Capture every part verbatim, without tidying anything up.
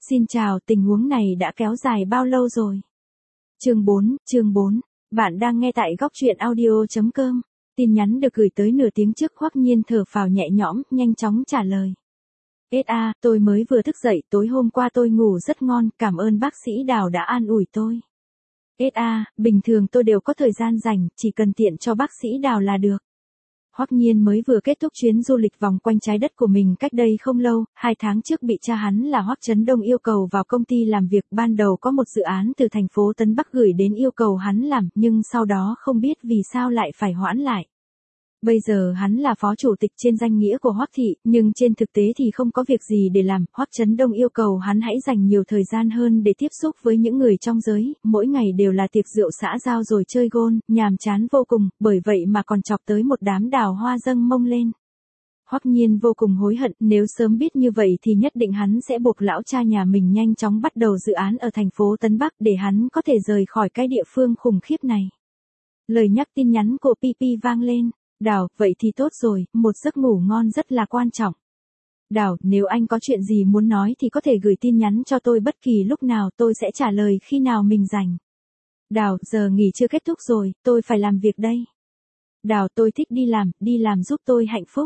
Xin chào, tình huống này đã kéo dài bao lâu rồi? Chương bốn, chương bốn. Bạn đang nghe tại góc truyện audio chấm com. Tin nhắn được gửi tới nửa tiếng trước. Hoắc Nhiên thở phào nhẹ nhõm, nhanh chóng trả lời. ét a, tôi mới vừa thức dậy, tối hôm qua tôi ngủ rất ngon, cảm ơn bác sĩ Đào đã an ủi tôi. ét a, bình thường tôi đều có thời gian rảnh, chỉ cần tiện cho bác sĩ Đào là được. Hoắc Nhiên mới vừa kết thúc chuyến du lịch vòng quanh trái đất của mình cách đây không lâu, hai tháng trước bị cha hắn là Hoắc Chấn Đông yêu cầu vào công ty làm việc. Ban đầu có một dự án từ thành phố Tân Bắc gửi đến yêu cầu hắn làm, nhưng sau đó không biết vì sao lại phải hoãn lại. Bây giờ hắn là phó chủ tịch trên danh nghĩa của Hoắc thị, nhưng trên thực tế thì không có việc gì để làm. Hoắc Chấn Đông yêu cầu hắn hãy dành nhiều thời gian hơn để tiếp xúc với những người trong giới, mỗi ngày đều là tiệc rượu xã giao rồi chơi gôn, nhàm chán vô cùng, bởi vậy mà còn chọc tới một đám đào hoa dâng mông lên. Hoắc Nhiên vô cùng hối hận, nếu sớm biết như vậy thì nhất định hắn sẽ buộc lão cha nhà mình nhanh chóng bắt đầu dự án ở thành phố Tân Bắc để hắn có thể rời khỏi cái địa phương khủng khiếp này. Lời nhắc tin nhắn của pê pê vang lên. Đào, vậy thì tốt rồi, một giấc ngủ ngon rất là quan trọng. Đào, nếu anh có chuyện gì muốn nói thì có thể gửi tin nhắn cho tôi bất kỳ lúc nào, tôi sẽ trả lời khi nào mình rảnh. Đào, giờ nghỉ chưa kết thúc rồi, tôi phải làm việc đây. Đào, tôi thích đi làm, đi làm giúp tôi hạnh phúc.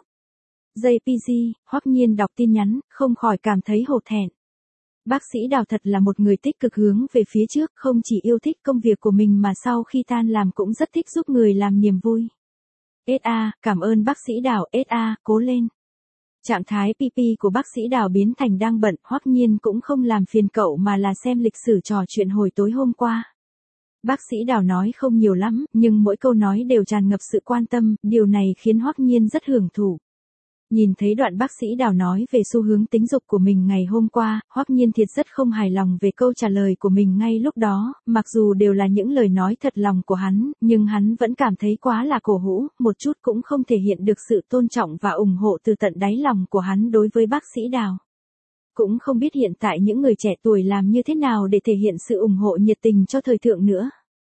jê pê giê, Hoắc Nhiên đọc tin nhắn, không khỏi cảm thấy hổ thẹn. Bác sĩ Đào thật là một người tích cực hướng về phía trước, không chỉ yêu thích công việc của mình mà sau khi tan làm cũng rất thích giúp người làm niềm vui. ét a, cảm ơn bác sĩ Đào, ét a, cố lên. Trạng thái pê pê của bác sĩ Đào biến thành đang bận, Hoắc Nhiên cũng không làm phiền cậu mà là xem lịch sử trò chuyện hồi tối hôm qua. Bác sĩ Đào nói không nhiều lắm, nhưng mỗi câu nói đều tràn ngập sự quan tâm, điều này khiến Hoắc Nhiên rất hưởng thụ. Nhìn thấy đoạn bác sĩ Đào nói về xu hướng tính dục của mình ngày hôm qua, Hoắc Nhiên thiệt rất không hài lòng về câu trả lời của mình ngay lúc đó, mặc dù đều là những lời nói thật lòng của hắn, nhưng hắn vẫn cảm thấy quá là cổ hủ, một chút cũng không thể hiện được sự tôn trọng và ủng hộ từ tận đáy lòng của hắn đối với bác sĩ Đào. Cũng không biết hiện tại những người trẻ tuổi làm như thế nào để thể hiện sự ủng hộ nhiệt tình cho thời thượng nữa.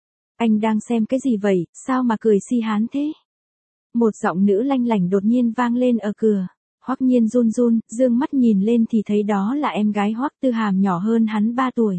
Anh đang xem cái gì vậy, sao mà cười si hán thế? Một giọng nữ lanh lảnh đột nhiên vang lên ở cửa. Hoắc Nhiên run run, dương mắt nhìn lên thì thấy đó là em gái Hoắc Tư Hàm nhỏ hơn hắn ba tuổi.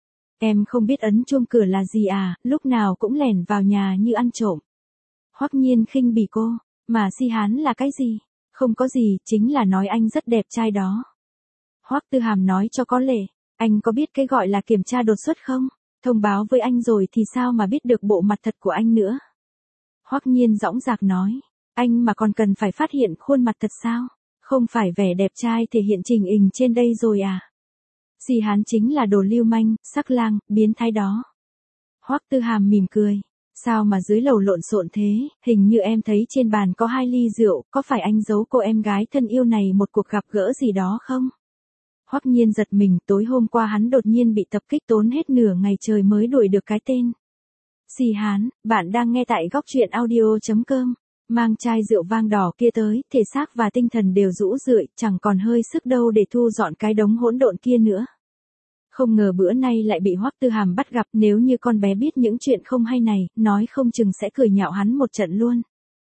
Em không biết ấn chuông cửa là gì à, lúc nào cũng lẻn vào nhà như ăn trộm. Hoắc Nhiên khinh bỉ cô, mà si hán là cái gì? Không có gì, chính là nói anh rất đẹp trai đó. Hoắc Tư Hàm nói cho có lệ, anh có biết cái gọi là kiểm tra đột xuất không? Thông báo với anh rồi thì sao mà biết được bộ mặt thật của anh nữa? Hoắc Nhiên dõng dạc nói, anh mà còn cần phải phát hiện khuôn mặt thật sao? Không phải vẻ đẹp trai thể hiện trình hình trên đây rồi à? Si hán chính là đồ lưu manh, sắc lang, biến thái đó. Hoắc Tư Hàm mỉm cười, sao mà dưới lầu lộn xộn thế, hình như em thấy trên bàn có hai ly rượu, có phải anh giấu cô em gái thân yêu này một cuộc gặp gỡ gì đó không? Hoắc Nhiên giật mình, tối hôm qua hắn đột nhiên bị tập kích tốn hết nửa ngày trời mới đuổi được cái tên. Si hán, bạn đang nghe tại góc truyện audio chấm com. Mang chai rượu vang đỏ kia tới, thể xác và tinh thần đều rũ rượi, chẳng còn hơi sức đâu để thu dọn cái đống hỗn độn kia nữa. Không ngờ bữa nay lại bị Hoắc Tư Hàm bắt gặp, nếu như con bé biết những chuyện không hay này, nói không chừng sẽ cười nhạo hắn một trận luôn.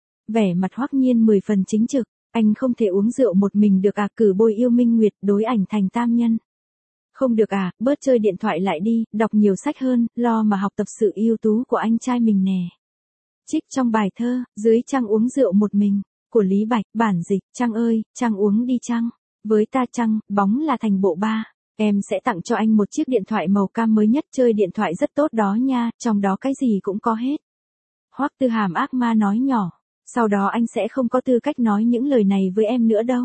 Vẻ mặt Hoắc Nhiên mười phần chính trực, anh không thể uống rượu một mình được à, cử bôi yêu minh nguyệt, đối ảnh thành tam nhân. Không được à, bớt chơi điện thoại lại đi, đọc nhiều sách hơn, lo mà học tập sự ưu tú của anh trai mình nè. Trích trong bài thơ, dưới trăng uống rượu một mình, của Lý Bạch, bản dịch, Trăng ơi, Trăng uống đi Trăng. Với ta Trăng, bóng là thành bộ ba. Em sẽ tặng cho anh một chiếc điện thoại màu cam mới nhất, chơi điện thoại rất tốt đó nha, trong đó cái gì cũng có hết. Hoắc Tư Hàm ác ma nói nhỏ, sau đó anh sẽ không có tư cách nói những lời này với em nữa đâu.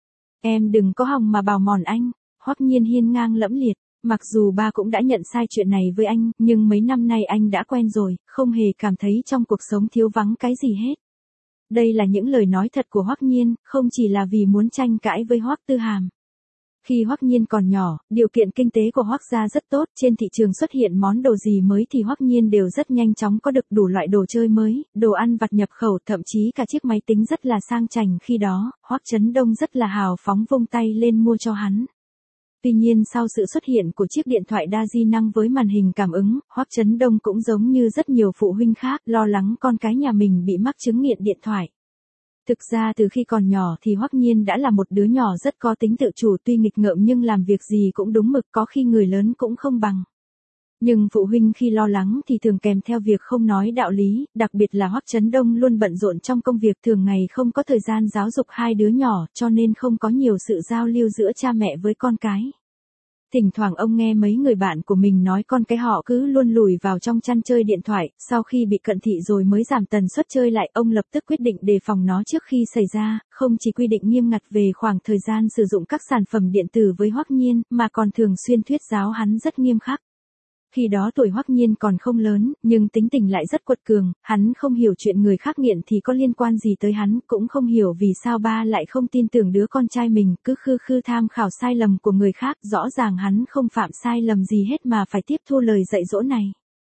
Em đừng có hòng mà bào mòn anh. Hoắc Nhiên hiên ngang lẫm liệt, mặc dù ba cũng đã nhận sai chuyện này với anh, nhưng mấy năm nay anh đã quen rồi, không hề cảm thấy trong cuộc sống thiếu vắng cái gì hết. Đây là những lời nói thật của Hoắc Nhiên, không chỉ là vì muốn tranh cãi với Hoắc Tư Hàm. Khi Hoắc Nhiên còn nhỏ, điều kiện kinh tế của Hoắc gia rất tốt, trên thị trường xuất hiện món đồ gì mới thì Hoắc Nhiên đều rất nhanh chóng có được đủ loại đồ chơi mới, đồ ăn vặt nhập khẩu, thậm chí cả chiếc máy tính rất là sang chảnh khi đó, Hoắc Chấn Đông rất là hào phóng vung tay lên mua cho hắn. Tuy nhiên sau sự xuất hiện của chiếc điện thoại đa di năng với màn hình cảm ứng, Hoắc Chấn Đông cũng giống như rất nhiều phụ huynh khác, lo lắng con cái nhà mình bị mắc chứng nghiện điện thoại. Thực ra từ khi còn nhỏ thì Hoắc Nhiên đã là một đứa nhỏ rất có tính tự chủ, tuy nghịch ngợm nhưng làm việc gì cũng đúng mực, có khi người lớn cũng không bằng. Nhưng phụ huynh khi lo lắng thì thường kèm theo việc không nói đạo lý, đặc biệt là Hoắc Chấn Đông luôn bận rộn trong công việc, thường ngày không có thời gian giáo dục hai đứa nhỏ, cho nên không có nhiều sự giao lưu giữa cha mẹ với con cái. Thỉnh thoảng ông nghe mấy người bạn của mình nói con cái họ cứ luôn lùi vào trong chăn chơi điện thoại, sau khi bị cận thị rồi mới giảm tần suất chơi lại, ông lập tức quyết định đề phòng nó trước khi xảy ra, không chỉ quy định nghiêm ngặt về khoảng thời gian sử dụng các sản phẩm điện tử với Hoắc Nhiên, mà còn thường xuyên thuyết giáo hắn rất nghiêm khắc. Khi đó tuổi Hoắc Nhiên còn không lớn, nhưng tính tình lại rất quật cường, hắn không hiểu chuyện người khác nghiện thì có liên quan gì tới hắn, cũng không hiểu vì sao ba lại không tin tưởng đứa con trai mình, cứ khư khư tham khảo sai lầm của người khác, rõ ràng hắn không phạm sai lầm gì hết mà phải tiếp thu lời dạy dỗ này.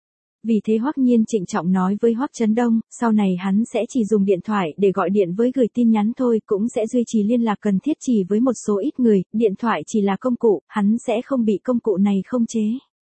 Vì thế Hoắc Nhiên trịnh trọng nói với Hoắc Chấn Đông, sau này hắn sẽ chỉ dùng điện thoại để gọi điện với gửi tin nhắn thôi, cũng sẽ duy trì liên lạc cần thiết chỉ với một số ít người, điện thoại chỉ là công cụ, hắn sẽ không bị công cụ này khống chế.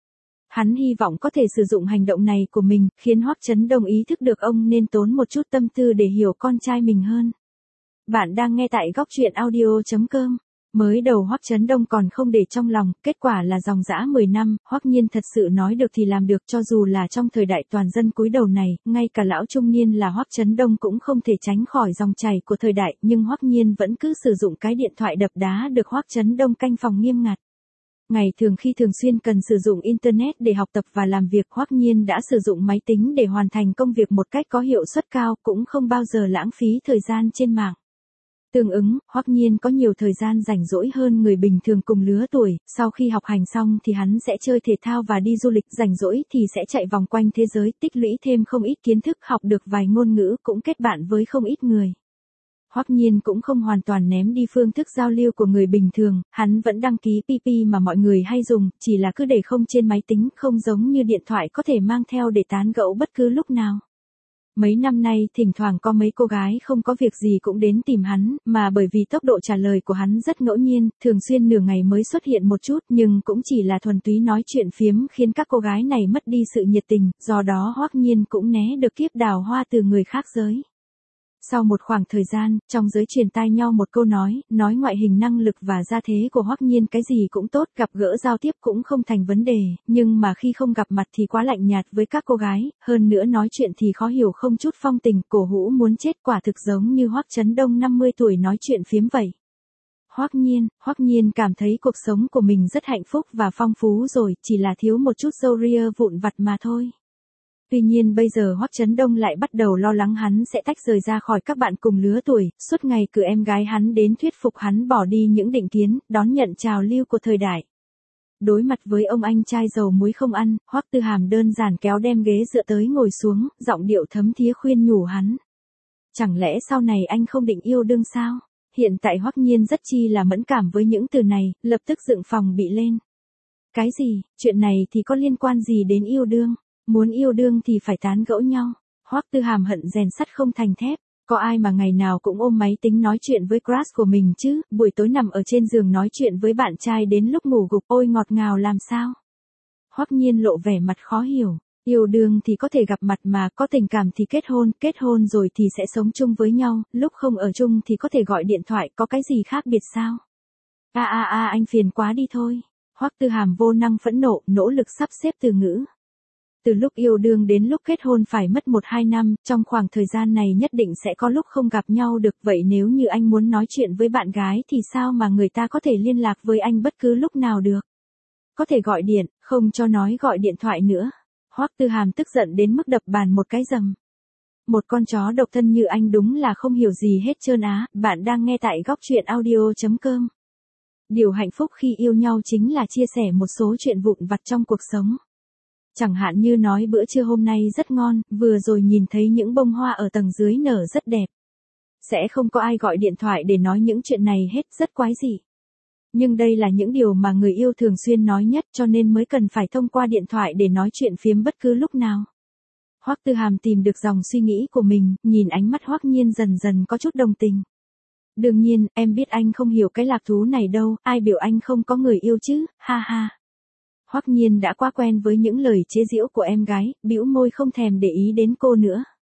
Hắn hy vọng có thể sử dụng hành động này của mình, khiến Hoắc Chấn Đông ý thức được ông nên tốn một chút tâm tư để hiểu con trai mình hơn. Bạn đang nghe tại góc truyện audio chấm com. Mới đầu Hoắc Chấn Đông còn không để trong lòng, kết quả là dòng dã mười năm, Hoắc Nhiên thật sự nói được thì làm được, cho dù là trong thời đại toàn dân cúi đầu này, ngay cả lão trung niên là Hoắc Chấn Đông cũng không thể tránh khỏi dòng chảy của thời đại, nhưng Hoắc Nhiên vẫn cứ sử dụng cái điện thoại đập đá được Hoắc Chấn Đông canh phòng nghiêm ngặt. Ngày thường khi thường xuyên cần sử dụng Internet để học tập và làm việc, Hoắc Nhiên đã sử dụng máy tính để hoàn thành công việc một cách có hiệu suất cao, cũng không bao giờ lãng phí thời gian trên mạng. Tương ứng, Hoắc Nhiên có nhiều thời gian rảnh rỗi hơn người bình thường cùng lứa tuổi, sau khi học hành xong thì hắn sẽ chơi thể thao và đi du lịch, rảnh rỗi thì sẽ chạy vòng quanh thế giới, tích lũy thêm không ít kiến thức, học được vài ngôn ngữ, cũng kết bạn với không ít người. Hoắc Nhiên cũng không hoàn toàn ném đi phương thức giao lưu của người bình thường, hắn vẫn đăng ký pê pê mà mọi người hay dùng, chỉ là cứ để không trên máy tính, không giống như điện thoại có thể mang theo để tán gẫu bất cứ lúc nào. Mấy năm nay thỉnh thoảng có mấy cô gái không có việc gì cũng đến tìm hắn, mà bởi vì tốc độ trả lời của hắn rất ngẫu nhiên, thường xuyên nửa ngày mới xuất hiện một chút, nhưng cũng chỉ là thuần túy nói chuyện phiếm, khiến các cô gái này mất đi sự nhiệt tình, do đó Hoắc Nhiên cũng né được kiếp đào hoa từ người khác giới. Sau một khoảng thời gian, trong giới truyền tai nhau một câu nói, nói ngoại hình, năng lực và gia thế của Hoắc Nhiên cái gì cũng tốt, gặp gỡ giao tiếp cũng không thành vấn đề, nhưng mà khi không gặp mặt thì quá lạnh nhạt với các cô gái, hơn nữa nói chuyện thì khó hiểu, không chút phong tình, cổ hủ muốn chết, quả thực giống như Hoắc Chấn Đông năm mươi tuổi nói chuyện phiếm vậy. Hoắc Nhiên, Hoắc Nhiên cảm thấy cuộc sống của mình rất hạnh phúc và phong phú rồi, chỉ là thiếu một chút râu ria vụn vặt mà thôi. Tuy nhiên bây giờ Hoắc Chấn Đông lại bắt đầu lo lắng hắn sẽ tách rời ra khỏi các bạn cùng lứa tuổi, suốt ngày cử em gái hắn đến thuyết phục hắn bỏ đi những định kiến, đón nhận trào lưu của thời đại. Đối mặt với ông anh trai dầu muối không ăn, Hoắc Tư Hàm đơn giản kéo đem ghế dựa tới ngồi xuống, giọng điệu thấm thía khuyên nhủ hắn. Chẳng lẽ sau này anh không định yêu đương sao? Hiện tại Hoắc Nhiên rất chi là mẫn cảm với những từ này, lập tức dựng phòng bị lên. Cái gì, chuyện này thì có liên quan gì đến yêu đương? Muốn yêu đương thì phải tán gẫu nhau. Hoắc Tư Hàm hận rèn sắt không thành thép. Có ai mà ngày nào cũng ôm máy tính nói chuyện với crush của mình chứ, buổi tối nằm ở trên giường nói chuyện với bạn trai đến lúc ngủ gục, ôi ngọt ngào làm sao? Hoắc Nhiên lộ vẻ mặt khó hiểu. Yêu đương thì có thể gặp mặt mà, có tình cảm thì kết hôn, kết hôn rồi thì sẽ sống chung với nhau, lúc không ở chung thì có thể gọi điện thoại, có cái gì khác biệt sao? A a a anh phiền quá đi thôi. Hoắc Tư Hàm vô năng phẫn nộ, nỗ lực sắp xếp từ ngữ. Từ lúc yêu đương đến lúc kết hôn phải mất một hai năm, trong khoảng thời gian này nhất định sẽ có lúc không gặp nhau được, vậy nếu như anh muốn nói chuyện với bạn gái thì sao mà người ta có thể liên lạc với anh bất cứ lúc nào được? Có thể gọi điện, không cho nói gọi điện thoại nữa. Hoắc Tư Hàm tức giận đến mức đập bàn một cái rầm. Một con chó độc thân như anh đúng là không hiểu gì hết trơn á, bạn đang nghe tại góc truyện audio chấm com. Điều hạnh phúc khi yêu nhau chính là chia sẻ một số chuyện vụn vặt trong cuộc sống. Chẳng hạn như nói bữa trưa hôm nay rất ngon, vừa rồi nhìn thấy những bông hoa ở tầng dưới nở rất đẹp. Sẽ không có ai gọi điện thoại để nói những chuyện này hết, rất quái dị. Nhưng đây là những điều mà người yêu thường xuyên nói nhất, cho nên mới cần phải thông qua điện thoại để nói chuyện phiếm bất cứ lúc nào. Hoắc Tư Hàm tìm được dòng suy nghĩ của mình, nhìn ánh mắt Hoắc Nhiên dần dần có chút đồng tình. Đương nhiên, em biết anh không hiểu cái lạc thú này đâu, ai biểu anh không có người yêu chứ, ha ha. Hoắc Nhiên đã quá quen với những lời chế giễu của em gái, bĩu môi không thèm để ý đến cô nữa.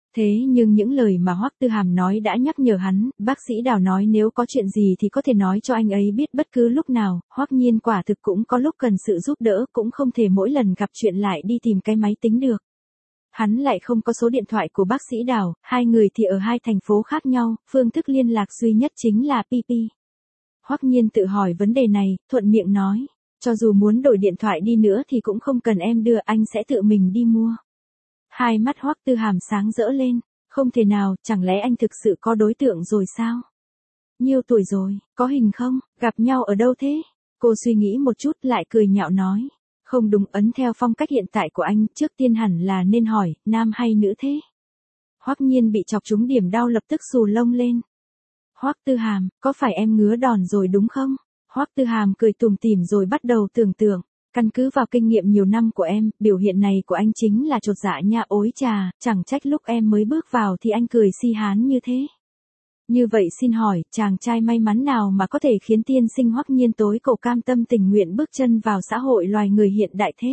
Thế nhưng những lời mà Hoắc Tư Hàm nói đã nhắc nhở hắn, bác sĩ Đào nói nếu có chuyện gì thì có thể nói cho anh ấy biết bất cứ lúc nào, Hoắc Nhiên quả thực cũng có lúc cần sự giúp đỡ, cũng không thể mỗi lần gặp chuyện lại đi tìm cái máy tính được. Hắn lại không có số điện thoại của bác sĩ Đào, hai người thì ở hai thành phố khác nhau, phương thức liên lạc duy nhất chính là pê pê. Hoắc Nhiên tự hỏi vấn đề này, thuận miệng nói, cho dù muốn đổi điện thoại đi nữa thì cũng không cần em đưa, anh sẽ tự mình đi mua. Hai mắt Hoắc Tư Hàm sáng rỡ lên, không thể nào, chẳng lẽ anh thực sự có đối tượng rồi sao? Nhiêu tuổi rồi, có hình không, gặp nhau ở đâu thế? Cô suy nghĩ một chút lại cười nhạo nói, không đúng, ấn theo phong cách hiện tại của anh, trước tiên hẳn là nên hỏi, nam hay nữ thế? Hoắc Nhiên bị chọc trúng điểm đau lập tức xù lông lên. Hoắc Tư Hàm, có phải em ngứa đòn rồi đúng không? Hoắc Tư Hàm cười tủm tỉm rồi bắt đầu tưởng tượng. Căn cứ vào kinh nghiệm nhiều năm của em, biểu hiện này của anh chính là chột dạ nha, ối trà, chẳng trách lúc em mới bước vào thì anh cười si hán như thế. Như vậy xin hỏi, chàng trai may mắn nào mà có thể khiến tiên sinh Hoắc Nhiên tối cổ cam tâm tình nguyện bước chân vào xã hội loài người hiện đại thế?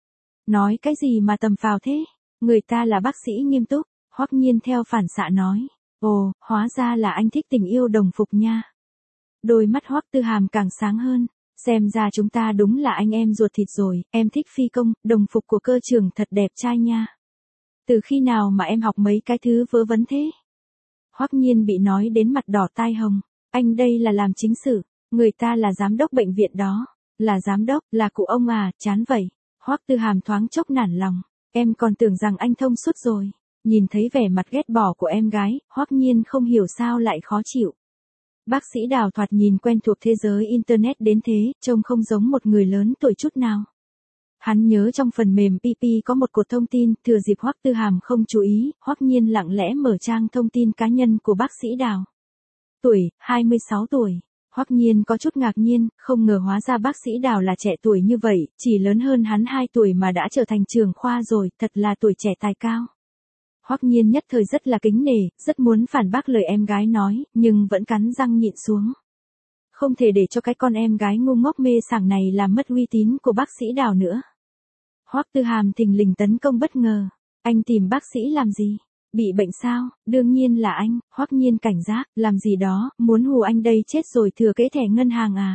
Nói cái gì mà tầm phào thế? Người ta là bác sĩ nghiêm túc, Hoắc Nhiên theo phản xạ nói. Ồ, hóa ra là anh thích tình yêu đồng phục nha. Đôi mắt Hoắc Tư Hàm càng sáng hơn. Xem ra chúng ta đúng là anh em ruột thịt rồi, em thích phi công, đồng phục của cơ trưởng thật đẹp trai nha. Từ khi nào mà em học mấy cái thứ vớ vẩn thế? Hoắc Nhiên bị nói đến mặt đỏ tai hồng, anh đây là làm chính sự, người ta là giám đốc bệnh viện đó, là giám đốc, là cụ ông à, chán vậy. Hoắc Tư Hàm thoáng chốc nản lòng, em còn tưởng rằng anh thông suốt rồi. Nhìn thấy vẻ mặt ghét bỏ của em gái, Hoắc Nhiên không hiểu sao lại khó chịu. Bác sĩ Đào thoạt nhìn quen thuộc thế giới Internet đến thế, trông không giống một người lớn tuổi chút nào. Hắn nhớ trong phần mềm pê pê có một cột thông tin, thừa dịp Hoắc Tư Hàm không chú ý, Hoắc Nhiên lặng lẽ mở trang thông tin cá nhân của bác sĩ Đào. Tuổi, hai mươi sáu tuổi. Hoắc Nhiên có chút ngạc nhiên, không ngờ hóa ra bác sĩ Đào là trẻ tuổi như vậy, chỉ lớn hơn hắn hai tuổi mà đã trở thành trưởng khoa rồi, thật là tuổi trẻ tài cao. Hoắc Nhiên nhất thời rất là kính nể, rất muốn phản bác lời em gái nói, nhưng vẫn cắn răng nhịn xuống. Không thể để cho cái con em gái ngu ngốc mê sảng này làm mất uy tín của bác sĩ Đào nữa. Hoắc Tư Hàm thình lình tấn công bất ngờ. Anh tìm bác sĩ làm gì? Bị bệnh sao? Đương nhiên là anh. Hoắc Nhiên cảnh giác, làm gì đó, muốn hù anh đây chết rồi thừa kế thẻ ngân hàng à?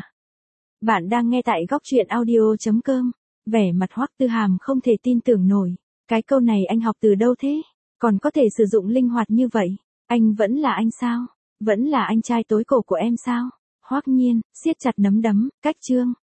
Bạn đang nghe tại góc truyện audio chấm com. Vẻ mặt Hoắc Tư Hàm không thể tin tưởng nổi. Cái câu này anh học từ đâu thế? Còn có thể sử dụng linh hoạt như vậy? Anh vẫn là anh sao? Vẫn là anh trai tối cổ của em sao? Hoắc Nhiên siết chặt nắm đấm, cách chương.